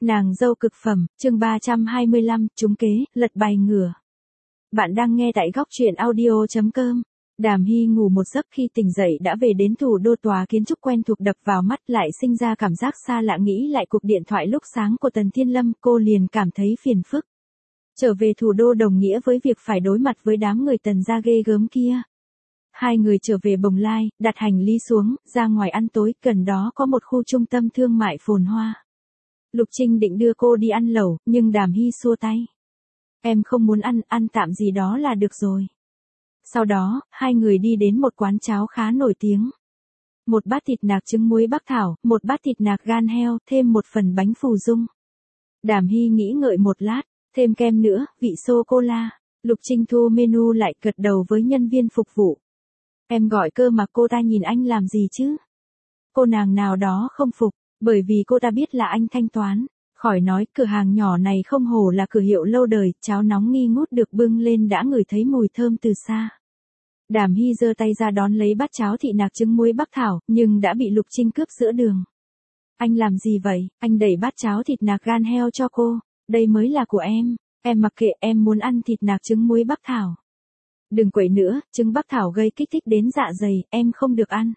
Nàng dâu cực phẩm, chương 325, trúng kế, lật bài ngửa. Bạn đang nghe tại góc truyện audio.com. Đàm Hy ngủ một giấc khi tỉnh dậy đã về đến thủ đô, tòa kiến trúc quen thuộc đập vào mắt, lại sinh ra cảm giác xa lạ. Nghĩ lại cuộc điện thoại lúc sáng của Tần Thiên Lâm, cô liền cảm thấy phiền phức. Trở về thủ đô đồng nghĩa với việc phải đối mặt với đám người Tần gia ghê gớm kia. Hai người trở về Bồng Lai, đặt hành lý xuống, ra ngoài ăn tối, gần đó có một khu trung tâm thương mại phồn hoa. Lục Trinh định đưa cô đi ăn lẩu, nhưng Đàm Hy xua tay. Em không muốn ăn tạm gì đó là được rồi. Sau đó, hai người đi đến một quán cháo khá nổi tiếng. Một bát thịt nạc trứng muối bắc thảo, một bát thịt nạc gan heo, thêm một phần bánh phù dung. Đàm Hy nghĩ ngợi một lát, thêm kem nữa, vị sô-cô-la. Lục Trinh thu menu lại, gật đầu với nhân viên phục vụ. Em gọi cơ mà cô ta nhìn anh làm gì chứ? Cô nàng nào đó không phục, bởi vì cô ta biết là anh thanh toán. Khỏi nói, cửa hàng nhỏ này không hổ là cửa hiệu lâu đời, cháo nóng nghi ngút được bưng lên đã ngửi thấy mùi thơm từ xa. Đàm Hy giơ tay ra đón lấy bát cháo thịt nạc trứng muối bắc thảo, nhưng đã bị Lục Trinh cướp giữa đường. Anh làm gì vậy? Anh đẩy bát cháo thịt nạc gan heo cho cô. Đây mới là của em mặc kệ, em muốn ăn thịt nạc trứng muối bắc thảo. Đừng quậy nữa, trứng bắc thảo gây kích thích đến dạ dày, em không được ăn.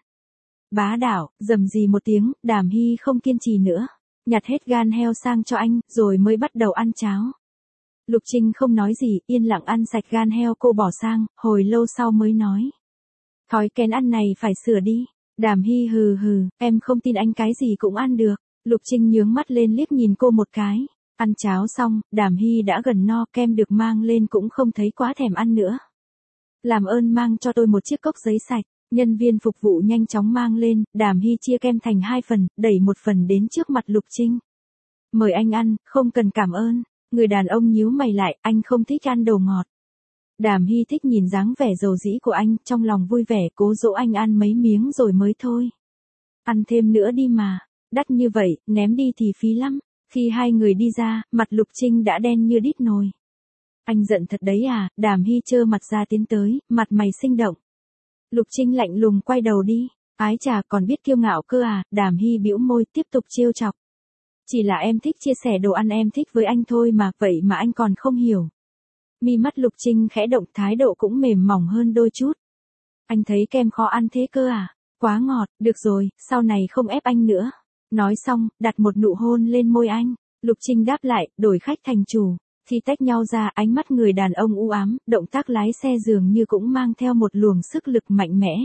Bá đạo, rầm rì một tiếng, Đàm Hy không kiên trì nữa. Nhặt hết gan heo sang cho anh, rồi mới bắt đầu ăn cháo. Lục Trinh không nói gì, yên lặng ăn sạch gan heo, cô bỏ sang, hồi lâu sau mới nói. Thói quen ăn này phải sửa đi. Đàm Hy hừ hừ, em không tin anh cái gì cũng ăn được. Lục Trinh nhướng mắt lên liếc nhìn cô một cái. Ăn cháo xong, Đàm Hy đã gần no, kem được mang lên cũng không thấy quá thèm ăn nữa. Làm ơn mang cho tôi một chiếc cốc giấy sạch. Nhân viên phục vụ nhanh chóng mang lên, Đàm Hy chia kem thành 2 phần, đẩy một phần đến trước mặt Lục Trinh. Mời anh ăn, không cần cảm ơn. Người đàn ông nhíu mày lại, anh không thích ăn đồ ngọt. Đàm Hy thích nhìn dáng vẻ dầu dĩ của anh, trong lòng vui vẻ, cố dỗ anh ăn mấy miếng rồi mới thôi. Ăn thêm nữa đi mà, đắt như vậy, ném đi thì phí lắm. Khi hai người đi ra, mặt Lục Trinh đã đen như đít nồi. Anh giận thật đấy à? Đàm Hy trơ mặt ra tiến tới, mặt mày sinh động. Lục Trinh lạnh lùng quay đầu đi. Ái chà, còn biết kiêu ngạo cơ à? Đàm Hy bĩu môi, tiếp tục trêu chọc. Chỉ là em thích chia sẻ đồ ăn em thích với anh thôi mà, vậy mà anh còn không hiểu. Mi mắt Lục Trinh khẽ động, thái độ cũng mềm mỏng hơn đôi chút. Anh thấy kem khó ăn thế cơ à? Quá ngọt, được rồi, sau này không ép anh nữa. Nói xong, đặt một nụ hôn lên môi anh. Lục Trinh đáp lại, đổi khách thành chủ. Khi tách nhau ra, ánh mắt người đàn ông u ám, động tác lái xe dường như cũng mang theo một luồng sức lực mạnh mẽ.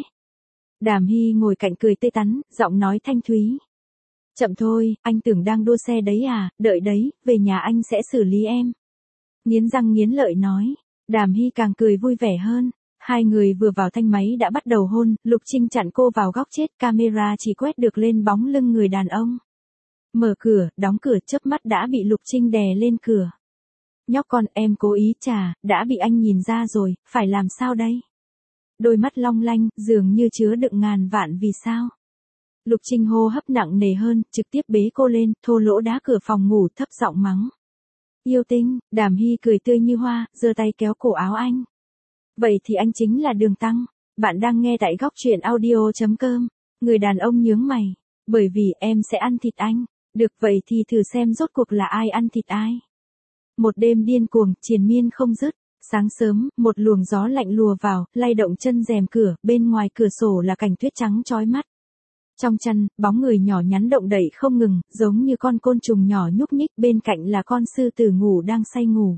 Đàm Hy ngồi cạnh cười tươi tắn, giọng nói thanh thúy. Chậm thôi, anh tưởng đang đua xe đấy à, đợi đấy, về nhà anh sẽ xử lý em. Nghiến răng nghiến lợi nói. Đàm Hy càng cười vui vẻ hơn. Hai người vừa vào thang máy đã bắt đầu hôn, Lục Trinh chặn cô vào góc chết, camera chỉ quét được lên bóng lưng người đàn ông. Mở cửa, đóng cửa, chớp mắt đã bị Lục Trinh đè lên cửa. Nhóc con, em cố ý chà, đã bị anh nhìn ra rồi, phải làm sao đây? Đôi mắt long lanh, dường như chứa đựng ngàn vạn vì sao. Lục Trinh hô hấp nặng nề hơn, trực tiếp bế cô lên, thô lỗ đá cửa phòng ngủ, thấp giọng mắng. Yêu tinh. Đàm Hy cười tươi như hoa, giơ tay kéo cổ áo anh. Vậy thì anh chính là Đường Tăng. Bạn đang nghe tại góc truyện audio.com. Người đàn ông nhướng mày. Bởi vì em sẽ ăn thịt anh. Được, vậy thì thử xem rốt cuộc là ai ăn thịt ai. Một đêm điên cuồng, triền miên không dứt. Sáng sớm, một luồng gió lạnh lùa vào, lay động chân rèm cửa, bên ngoài cửa sổ là cảnh tuyết trắng chói mắt. Trong chăn, bóng người nhỏ nhắn động đậy không ngừng, giống như con côn trùng nhỏ nhúc nhích, bên cạnh là con sư tử ngủ đang say ngủ.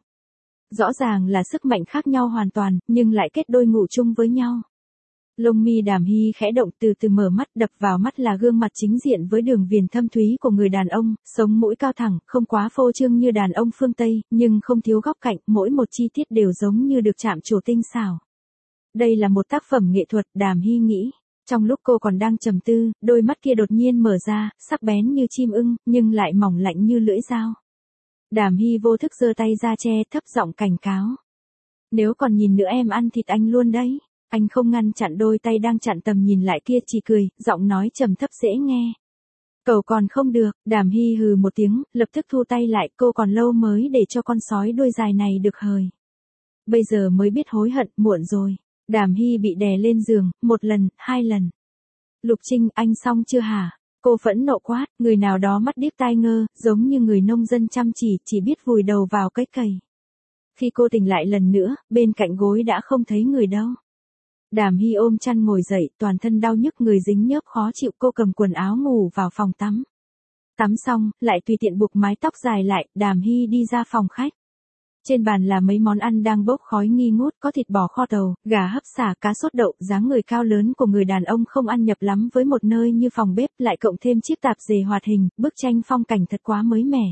Rõ ràng là sức mạnh khác nhau hoàn toàn, nhưng lại kết đôi ngủ chung với nhau. Lông mi Đàm Hy khẽ động, từ từ mở mắt, đập vào mắt là gương mặt chính diện với đường viền thâm thúy của người đàn ông, sống mũi cao thẳng, không quá phô trương như đàn ông phương Tây, nhưng không thiếu góc cạnh, mỗi một chi tiết đều giống như được chạm trổ tinh xảo. Đây là một tác phẩm nghệ thuật, Đàm Hy nghĩ. Trong lúc cô còn đang trầm tư, đôi mắt kia đột nhiên mở ra, sắc bén như chim ưng, nhưng lại mỏng lạnh như lưỡi dao. Đàm Hy vô thức giơ tay ra che, thấp giọng cảnh cáo. Nếu còn nhìn nữa em ăn thịt anh luôn đấy. Anh không ngăn chặn đôi tay đang chặn tầm nhìn lại kia, chỉ cười, giọng nói trầm thấp dễ nghe. Cậu còn không được. Đàm Hy hừ một tiếng, lập tức thu tay lại, cô còn lâu mới để cho con sói đuôi dài này được hời. Bây giờ mới biết hối hận, muộn rồi. Đàm Hy bị đè lên giường, một lần, 2 lần. Lục Trinh, anh xong chưa hả? Cô phẫn nộ quát, người nào đó mắt điếc tai ngơ, giống như người nông dân chăm chỉ biết vùi đầu vào cái cày. Khi cô tỉnh lại lần nữa, bên cạnh gối đã không thấy người đâu. Đàm Hy ôm chăn ngồi dậy, toàn thân đau nhức, người dính nhớp khó chịu, cô cầm quần áo ngủ vào phòng tắm. Tắm xong, lại tùy tiện buộc mái tóc dài lại, Đàm Hy đi ra phòng khách. Trên bàn là mấy món ăn đang bốc khói nghi ngút, có thịt bò kho tàu, gà hấp xả, cá sốt đậu, dáng người cao lớn của người đàn ông không ăn nhập lắm với một nơi như phòng bếp, lại cộng thêm chiếc tạp dề hoạt hình, bức tranh phong cảnh thật quá mới mẻ.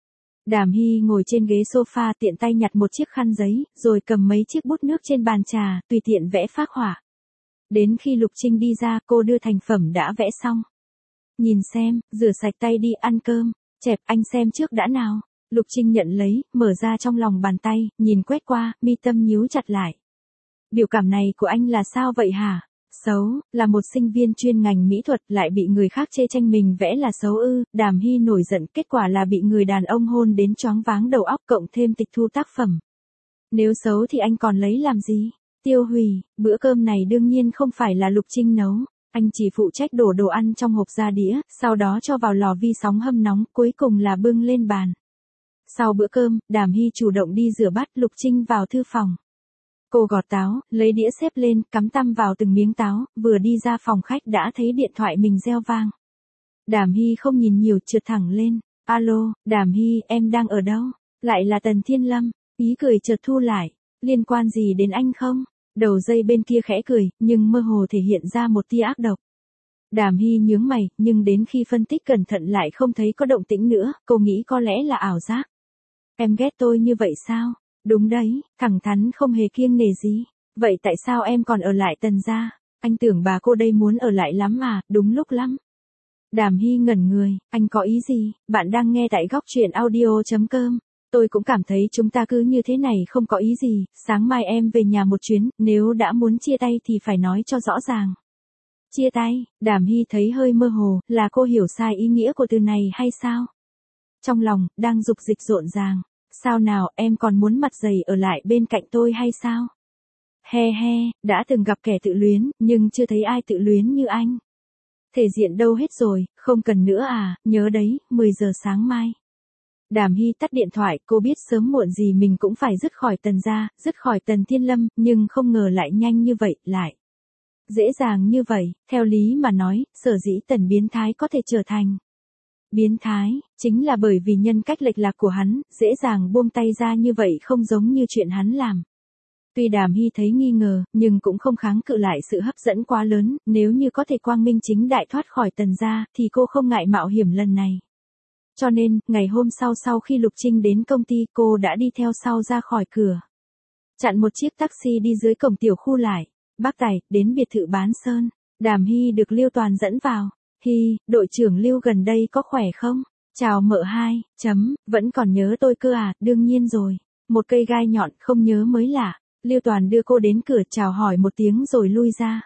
Đàm Hy ngồi trên ghế sofa, tiện tay nhặt một chiếc khăn giấy, rồi cầm mấy chiếc bút nước trên bàn trà, tùy tiện vẽ phác họa. Đến khi Lục Trinh đi ra, cô đưa thành phẩm đã vẽ xong. Nhìn xem, rửa sạch tay đi, ăn cơm. Chẹp, anh xem trước đã nào. Lục Trinh nhận lấy, mở ra trong lòng bàn tay, nhìn quét qua, mi tâm nhíu chặt lại. Biểu cảm này của anh là sao vậy hả? Xấu, là một sinh viên chuyên ngành mỹ thuật lại bị người khác chê tranh mình vẽ là xấu ư? Đàm Hy nổi giận, kết quả là bị người đàn ông hôn đến choáng váng đầu óc, cộng thêm tịch thu tác phẩm. Nếu xấu thì anh còn lấy làm gì? Tiêu hủy, bữa cơm này đương nhiên không phải là Lục Trinh nấu. Anh chỉ phụ trách đổ đồ ăn trong hộp ra đĩa, sau đó cho vào lò vi sóng hâm nóng, cuối cùng là bưng lên bàn. Sau bữa cơm, Đàm Hy chủ động đi rửa bát, Lục Trinh vào thư phòng. Cô gọt táo, lấy đĩa xếp lên, cắm tăm vào từng miếng táo, vừa đi ra phòng khách đã thấy điện thoại mình reo vang. Đàm Hy không nhìn nhiều, trượt thẳng lên. Alo, Đàm Hy, em đang ở đâu? Lại là Tần Thiên Lâm. Ý cười chợt thu lại. Liên quan gì đến anh không? Đầu dây bên kia khẽ cười, nhưng mơ hồ thể hiện ra một tia ác độc. Đàm Hy nhướng mày, nhưng đến khi phân tích cẩn thận lại không thấy có động tĩnh nữa, cô nghĩ có lẽ là ảo giác. Em ghét tôi như vậy sao? Đúng đấy, thẳng thắn không hề kiêng nể gì. Vậy tại sao em còn ở lại Tần gia? Anh tưởng bà cô đây muốn ở lại lắm mà, đúng lúc lắm. Đàm Hy ngẩn người, anh có ý gì? Bạn đang nghe tại góc truyện audio.com. Tôi cũng cảm thấy chúng ta cứ như thế này không có ý gì, sáng mai em về nhà một chuyến, nếu đã muốn chia tay thì phải nói cho rõ ràng. Chia tay, Đàm Hy thấy hơi mơ hồ, là cô hiểu sai ý nghĩa của từ này hay sao? Trong lòng, đang dục dịch rộn ràng. Sao nào, em còn muốn mặt dày ở lại bên cạnh tôi hay sao? He he, đã từng gặp kẻ tự luyến, nhưng chưa thấy ai tự luyến như anh. Thể diện đâu hết rồi, không cần nữa à, nhớ đấy, 10 giờ sáng mai. Đàm Hy tắt điện thoại, cô biết sớm muộn gì mình cũng phải dứt khỏi Tần gia, dứt khỏi Tần Thiên Lâm, nhưng không ngờ lại nhanh như vậy, lại dễ dàng như vậy. Theo lý mà nói, sở dĩ Tần biến thái có thể trở thành biến thái, chính là bởi vì nhân cách lệch lạc của hắn, dễ dàng buông tay ra như vậy, không giống như chuyện hắn làm. Tuy Đàm Hy thấy nghi ngờ, nhưng cũng không kháng cự lại sự hấp dẫn quá lớn, nếu như có thể quang minh chính đại thoát khỏi Tần gia, thì cô không ngại mạo hiểm lần này. Cho nên, ngày hôm sau khi Lục Trinh đến công ty, cô đã đi theo sau ra khỏi cửa. Chặn một chiếc taxi đi dưới cổng tiểu khu lại. Bác Tài, đến biệt thự Bán Sơn. Đàm Hy được Lưu Toàn dẫn vào. Hy, đội trưởng Lưu gần đây có khỏe không? Chào mợ hai, vẫn còn nhớ tôi cơ à, đương nhiên rồi. Một cây gai nhọn, không nhớ mới lạ. Lưu Toàn đưa cô đến cửa chào hỏi một tiếng rồi lui ra.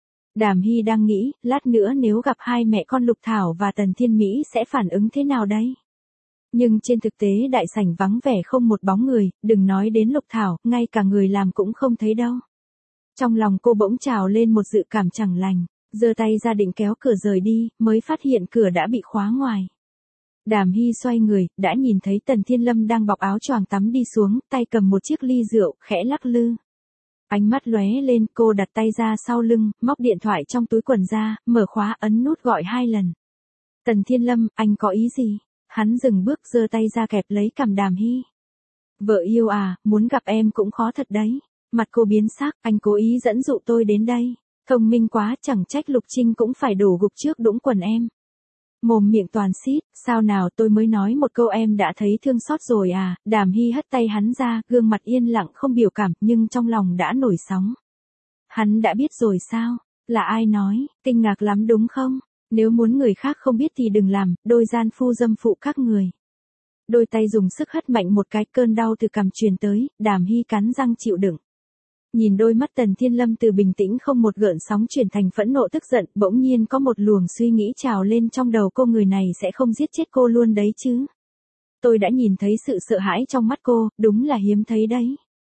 Đàm Hy đang nghĩ, lát nữa nếu gặp hai mẹ con Lục Thảo và Tần Thiên Mỹ sẽ phản ứng thế nào đây? Nhưng trên thực tế đại sảnh vắng vẻ không một bóng người, đừng nói đến Lục Thảo, ngay cả người làm cũng không thấy đâu. Trong lòng cô bỗng trào lên một dự cảm chẳng lành, giơ tay ra định kéo cửa rời đi, mới phát hiện cửa đã bị khóa ngoài. Đàm Hy xoay người, đã nhìn thấy Tần Thiên Lâm đang bọc áo choàng tắm đi xuống, tay cầm một chiếc ly rượu, khẽ lắc lư. Ánh mắt lóe lên, cô đặt tay ra sau lưng, móc điện thoại trong túi quần ra, mở khóa ấn nút gọi 2 lần. Tần Thiên Lâm, anh có ý gì? Hắn dừng bước giơ tay ra kẹp lấy cằm Đàm Hy. Vợ yêu à, muốn gặp em cũng khó thật đấy. Mặt cô biến sắc, anh cố ý dẫn dụ tôi đến đây. Thông minh quá, chẳng trách Lục Trinh cũng phải đổ gục trước đũng quần em. Mồm miệng toàn xít, sao nào tôi mới nói một câu em đã thấy thương xót rồi à? Đàm Hy hất tay hắn ra, gương mặt yên lặng không biểu cảm, nhưng trong lòng đã nổi sóng. Hắn đã biết rồi sao? Là ai nói? Kinh ngạc lắm đúng không? Nếu muốn người khác không biết thì đừng làm, đôi gian phu dâm phụ các người. Đôi tay dùng sức hất mạnh một cái, cơn đau từ cằm truyền tới, Đàm Hy cắn răng chịu đựng. Nhìn đôi mắt Tần Thiên Lâm từ bình tĩnh không một gợn sóng chuyển thành phẫn nộ tức giận, bỗng nhiên có một luồng suy nghĩ trào lên trong đầu cô, người này sẽ không giết chết cô luôn đấy chứ. Tôi đã nhìn thấy sự sợ hãi trong mắt cô, đúng là hiếm thấy đấy.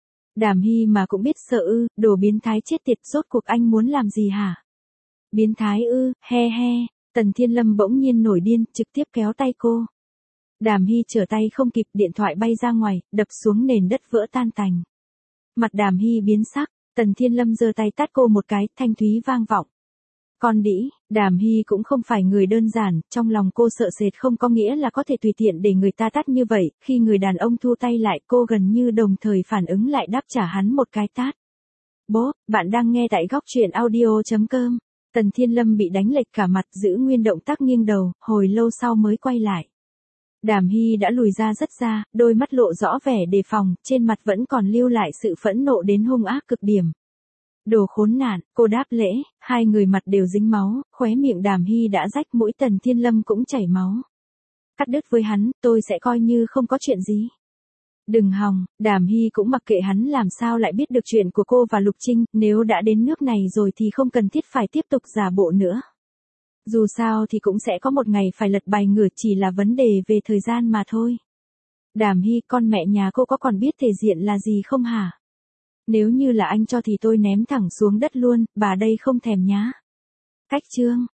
Đàm Hy mà cũng biết sợ ư, đồ biến thái chết tiệt, rốt cuộc anh muốn làm gì hả? Biến thái ư, he he, Tần Thiên Lâm bỗng nhiên nổi điên, trực tiếp kéo tay cô. Đàm Hy trở tay không kịp, điện thoại bay ra ngoài, đập xuống nền đất vỡ tan tành. Mặt Đàm Hy biến sắc, Tần Thiên Lâm giơ tay tát cô một cái, thanh thúy vang vọng. Con đĩ, Đàm Hy cũng không phải người đơn giản, trong lòng cô sợ sệt không có nghĩa là có thể tùy tiện để người ta tát như vậy, khi người đàn ông thu tay lại cô gần như đồng thời phản ứng lại đáp trả hắn một cái tát. Bố, bạn đang nghe tại góc truyện audio.com. Tần Thiên Lâm bị đánh lệch cả mặt, giữ nguyên động tác nghiêng đầu, hồi lâu sau mới quay lại. Đàm Hy đã lùi ra rất xa, đôi mắt lộ rõ vẻ đề phòng, trên mặt vẫn còn lưu lại sự phẫn nộ đến hung ác cực điểm. Đồ khốn nạn, cô đáp lễ, hai người mặt đều dính máu, khóe miệng Đàm Hy đã rách, mũi Tần Thiên Lâm cũng chảy máu. Cắt đứt với hắn, tôi sẽ coi như không có chuyện gì. Đừng hòng, Đàm Hy cũng mặc kệ hắn làm sao lại biết được chuyện của cô và Lục Trinh, nếu đã đến nước này rồi thì không cần thiết phải tiếp tục giả bộ nữa. Dù sao thì cũng sẽ có một ngày phải lật bài ngửa, chỉ là vấn đề về thời gian mà thôi. Đàm Hy, con mẹ nhà cô có còn biết thể diện là gì không hả? Nếu như là anh cho thì tôi ném thẳng xuống đất luôn, bà đây không thèm nhá. Cách chương.